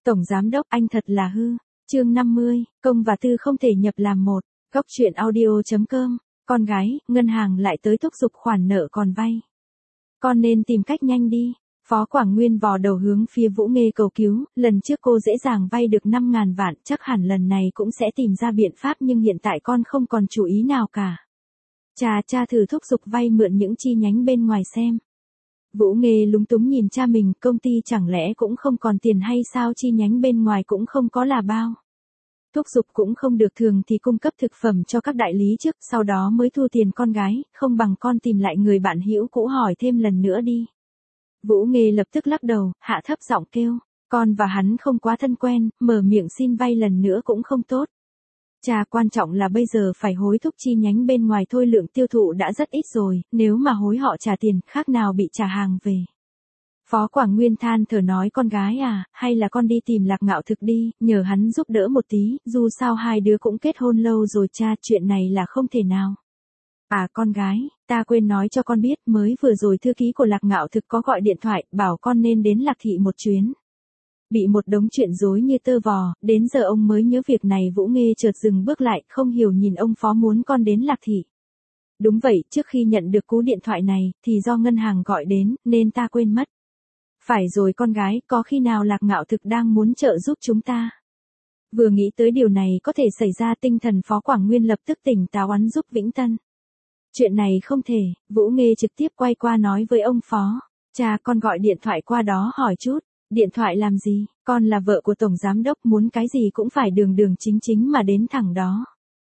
Tổng giám đốc anh thật là hư. Chương 50, công và tư không thể nhập làm một. Góc truyện audio.com. Con gái, ngân hàng lại tới thúc giục khoản nợ còn vay. Con nên tìm cách nhanh đi. Phó Quảng Nguyên vò đầu hướng phía Vũ Nghê cầu cứu, lần trước cô dễ dàng vay được 5.000 vạn, chắc hẳn lần này cũng sẽ tìm ra biện pháp nhưng hiện tại con không còn chủ ý nào cả. Cha thử thúc giục vay mượn những chi nhánh bên ngoài xem. Vũ Nghê lúng túng nhìn cha mình, công ty chẳng lẽ cũng không còn tiền hay sao, chi nhánh bên ngoài cũng không có là bao. Thúc giục cũng không được, thường thì cung cấp thực phẩm cho các đại lý trước, sau đó mới thu tiền con gái, không bằng con tìm lại người bạn hữu cũ hỏi thêm lần nữa đi. Vũ Nghê lập tức lắc đầu, hạ thấp giọng kêu, con và hắn không quá thân quen, mở miệng xin vay lần nữa cũng không tốt. Cha, quan trọng là bây giờ phải hối thúc chi nhánh bên ngoài thôi, lượng tiêu thụ đã rất ít rồi, nếu mà hối họ trả tiền, khác nào bị trả hàng về. Phó Quảng Nguyên than thở nói, con gái à, hay là con đi tìm Lạc Ngạo Thực đi, nhờ hắn giúp đỡ một tí, dù sao hai đứa cũng kết hôn lâu rồi cha, chuyện này là không thể nào. À con gái, ta quên nói cho con biết, mới vừa rồi thư ký của Lạc Ngạo Thực có gọi điện thoại, bảo con nên đến Lạc Thị một chuyến. Bị một đống chuyện rối như tơ vò, đến giờ ông mới nhớ việc này. Vũ Nghê chợt dừng bước lại, không hiểu nhìn ông Phó muốn con đến Lạc Thị. Đúng vậy, trước khi nhận được cú điện thoại này, thì do ngân hàng gọi đến, nên ta quên mất. Phải rồi con gái, có khi nào Lạc Ngạo Thực đang muốn trợ giúp chúng ta? Vừa nghĩ tới điều này có thể xảy ra, tinh thần Phó Quảng Nguyên lập tức tỉnh táo oán giúp Vĩnh Tân. Chuyện này không thể, Vũ Nghê trực tiếp quay qua nói với ông Phó. Cha, con gọi điện thoại qua đó hỏi chút. Điện thoại làm gì, con là vợ của Tổng Giám Đốc, muốn cái gì cũng phải đường đường chính chính mà đến thẳng đó.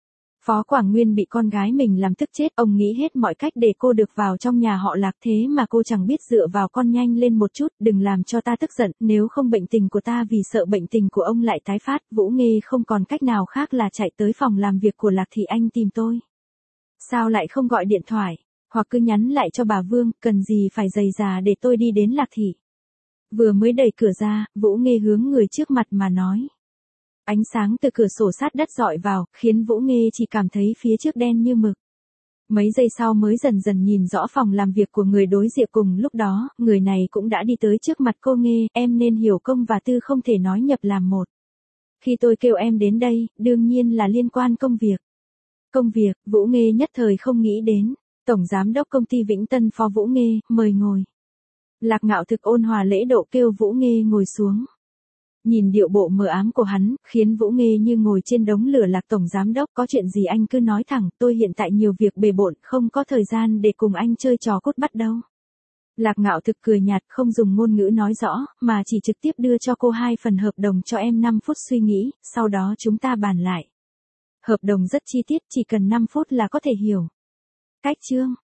Phó Quảng Nguyên bị con gái mình làm tức chết, ông nghĩ hết mọi cách để cô được vào trong nhà họ Lạc, thế mà cô chẳng biết dựa vào con, nhanh lên một chút, đừng làm cho ta tức giận, nếu không bệnh tình của ta, vì sợ bệnh tình của ông lại tái phát. Vũ Nghê không còn cách nào khác là chạy tới phòng làm việc của Lạc Thị. Anh tìm tôi. Sao lại không gọi điện thoại, hoặc cứ nhắn lại cho bà Vương, cần gì phải rầy rà để tôi đi đến Lạc Thị. Vừa mới đẩy cửa ra, Vũ Nghê hướng người trước mặt mà nói. Ánh sáng từ cửa sổ sát đất dọi vào, khiến Vũ Nghê chỉ cảm thấy phía trước đen như mực. Mấy giây sau mới dần dần nhìn rõ phòng làm việc của người đối diện. Cùng lúc đó, người này cũng đã đi tới trước mặt cô. Nghê, em nên hiểu công và tư không thể nói nhập làm một. Khi tôi kêu em đến đây, đương nhiên là liên quan công việc. Công việc, Vũ Nghê nhất thời không nghĩ đến. Tổng Giám Đốc Công ty Vĩnh Tân Phó Vũ Nghê, mời ngồi. Lạc Ngạo Thực ôn hòa lễ độ kêu Vũ Nghê ngồi xuống. Nhìn điệu bộ mờ ám của hắn, khiến Vũ Nghê như ngồi trên đống lửa. Lạc Tổng Giám Đốc, có chuyện gì anh cứ nói thẳng, tôi hiện tại nhiều việc bề bộn, không có thời gian để cùng anh chơi trò cút bắt đâu. Lạc Ngạo Thực cười nhạt, không dùng ngôn ngữ nói rõ, mà chỉ trực tiếp đưa cho cô 2 phần hợp đồng, cho em 5 phút suy nghĩ, sau đó chúng ta bàn lại. Hợp đồng rất chi tiết, chỉ cần 5 phút là có thể hiểu. Cách chương.